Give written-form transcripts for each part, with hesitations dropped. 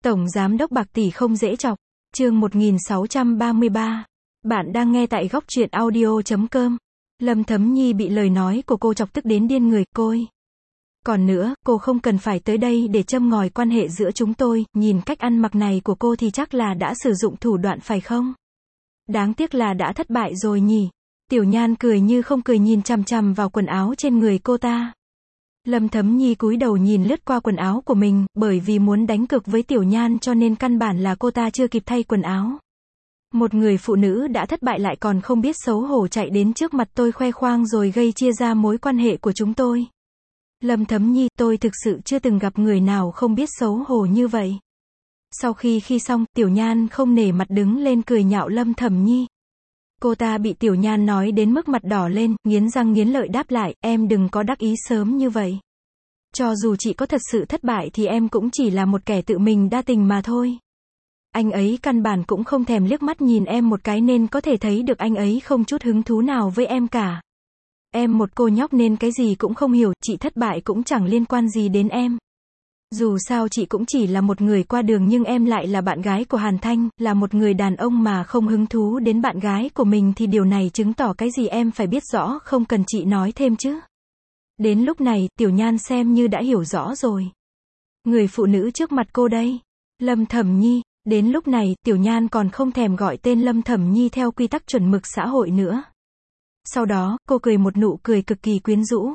Tổng giám đốc bạc tỷ không dễ chọc. Chương 1633. Bạn đang nghe tại góc truyện audio.com. Lâm Thấm Nhi bị lời nói của cô chọc tức đến điên người, côi. Còn nữa, cô không cần phải tới đây để châm ngòi quan hệ giữa chúng tôi, nhìn cách ăn mặc này của cô thì chắc là đã sử dụng thủ đoạn phải không? Đáng tiếc là đã thất bại rồi nhỉ. Tiểu Nhan cười như không cười nhìn chằm chằm vào quần áo trên người cô ta. Lâm Thấm Nhi cúi đầu nhìn lướt qua quần áo của mình, bởi vì muốn đánh cược với Tiểu Nhan cho nên căn bản là cô ta chưa kịp thay quần áo. Một người phụ nữ đã thất bại lại còn không biết xấu hổ chạy đến trước mặt tôi khoe khoang rồi gây chia ra mối quan hệ của chúng tôi. Lâm Thấm Nhi, tôi thực sự chưa từng gặp người nào không biết xấu hổ như vậy. Sau khi xong, Tiểu Nhan không nể mặt đứng lên cười nhạo Lâm Thấm Nhi. Cô ta bị Tiểu Nhan nói đến mức mặt đỏ lên, nghiến răng nghiến lợi đáp lại, em đừng có đắc ý sớm như vậy. Cho dù chị có thật sự thất bại thì em cũng chỉ là một kẻ tự mình đa tình mà thôi. Anh ấy căn bản cũng không thèm liếc mắt nhìn em một cái nên có thể thấy được anh ấy không chút hứng thú nào với em cả. Em một cô nhóc nên cái gì cũng không hiểu, chị thất bại cũng chẳng liên quan gì đến em. Dù sao chị cũng chỉ là một người qua đường nhưng em lại là bạn gái của Hàn Thanh, là một người đàn ông mà không hứng thú đến bạn gái của mình thì điều này chứng tỏ cái gì em phải biết rõ, không cần chị nói thêm chứ. Đến lúc này, Tiểu Nhan xem như đã hiểu rõ rồi. Người phụ nữ trước mặt cô đây, Lâm Thấm Nhi. Đến lúc này, Tiểu Nhan còn không thèm gọi tên Lâm Thấm Nhi theo quy tắc chuẩn mực xã hội nữa. Sau đó, cô cười một nụ cười cực kỳ quyến rũ.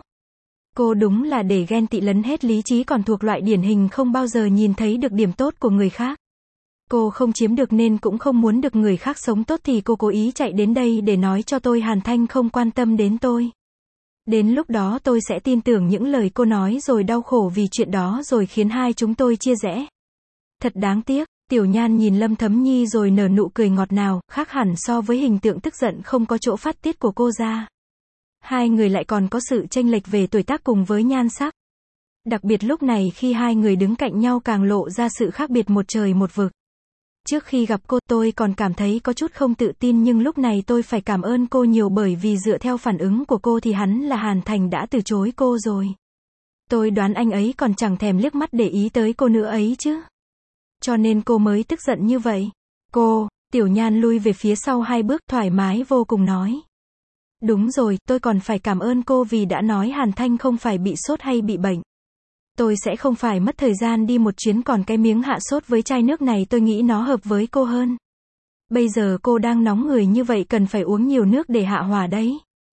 Cô đúng là để ghen tị lấn hết lý trí, còn thuộc loại điển hình không bao giờ nhìn thấy được điểm tốt của người khác. Cô không chiếm được nên cũng không muốn được người khác sống tốt thì cô cố ý chạy đến đây để nói cho tôi Hàn Thanh không quan tâm đến tôi. Đến lúc đó tôi sẽ tin tưởng những lời cô nói rồi đau khổ vì chuyện đó rồi khiến hai chúng tôi chia rẽ. Thật đáng tiếc. Tiểu Nhan nhìn Lâm Thấm Nhi rồi nở nụ cười ngọt ngào, khác hẳn so với hình tượng tức giận không có chỗ phát tiết của cô ra. Hai người lại còn có sự chênh lệch về tuổi tác cùng với nhan sắc. Đặc biệt lúc này khi hai người đứng cạnh nhau càng lộ ra sự khác biệt một trời một vực. Trước khi gặp cô tôi còn cảm thấy có chút không tự tin nhưng lúc này tôi phải cảm ơn cô nhiều bởi vì dựa theo phản ứng của cô thì hắn là Hàn Thành đã từ chối cô rồi. Tôi đoán anh ấy còn chẳng thèm liếc mắt để ý tới cô nữa ấy chứ. Cho nên cô mới tức giận như vậy. Cô, Tiểu Nhan lui về phía sau hai bước thoải mái vô cùng nói. Đúng rồi, tôi còn phải cảm ơn cô vì đã nói Hàn Thanh không phải bị sốt hay bị bệnh. Tôi sẽ không phải mất thời gian đi một chuyến, còn cái miếng hạ sốt với chai nước này tôi nghĩ nó hợp với cô hơn. Bây giờ cô đang nóng người như vậy cần phải uống nhiều nước để hạ hỏa đấy.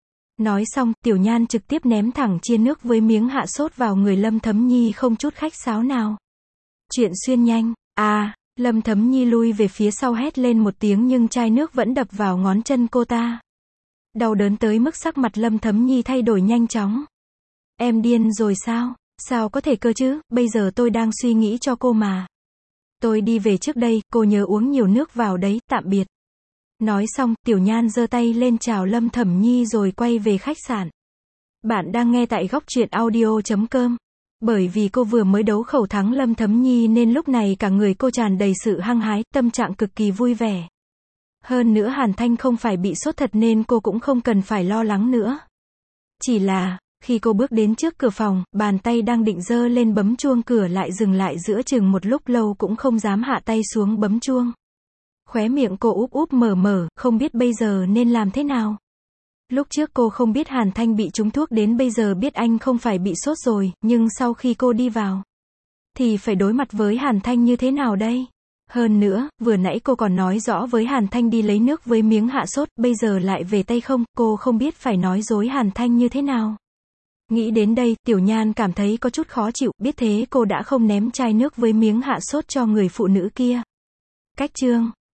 Nói xong, Tiểu Nhan trực tiếp ném thẳng chia nước với miếng hạ sốt vào người Lâm Thấm Nhi không chút khách sáo nào. Chuyện xuyên nhanh. Lâm Thấm Nhi lui về phía sau hét lên một tiếng nhưng chai nước vẫn đập vào ngón chân cô ta. Đau đớn tới mức sắc mặt Lâm Thấm Nhi thay đổi nhanh chóng. Em điên rồi sao? Sao có thể cơ chứ, bây giờ tôi đang suy nghĩ cho cô mà. Tôi đi về trước đây, cô nhớ uống nhiều nước vào đấy, tạm biệt. Nói xong, Tiểu Nhan giơ tay lên chào Lâm Thấm Nhi rồi quay về khách sạn. Bạn đang nghe tại góc truyện audio.com. Bởi vì cô vừa mới đấu khẩu thắng Lâm Thấm Nhi nên lúc này cả người cô tràn đầy sự hăng hái, tâm trạng cực kỳ vui vẻ. Hơn nữa Hàn Thanh không phải bị sốt thật nên cô cũng không cần phải lo lắng nữa. Chỉ là, khi cô bước đến trước cửa phòng, bàn tay đang định giơ lên bấm chuông cửa lại dừng lại giữa chừng một lúc lâu cũng không dám hạ tay xuống bấm chuông. Khóe miệng cô úp úp mở mở, không biết bây giờ nên làm thế nào. Lúc trước cô không biết Hàn Thanh bị trúng thuốc, đến bây giờ biết anh không phải bị sốt rồi, nhưng sau khi cô đi vào, thì phải đối mặt với Hàn Thanh như thế nào đây? Hơn nữa, vừa nãy cô còn nói rõ với Hàn Thanh đi lấy nước với miếng hạ sốt, bây giờ lại về tay không, cô không biết phải nói dối Hàn Thanh như thế nào. Nghĩ đến đây, Tiểu Nhan cảm thấy có chút khó chịu, biết thế cô đã không ném chai nước với miếng hạ sốt cho người phụ nữ kia. Cách chương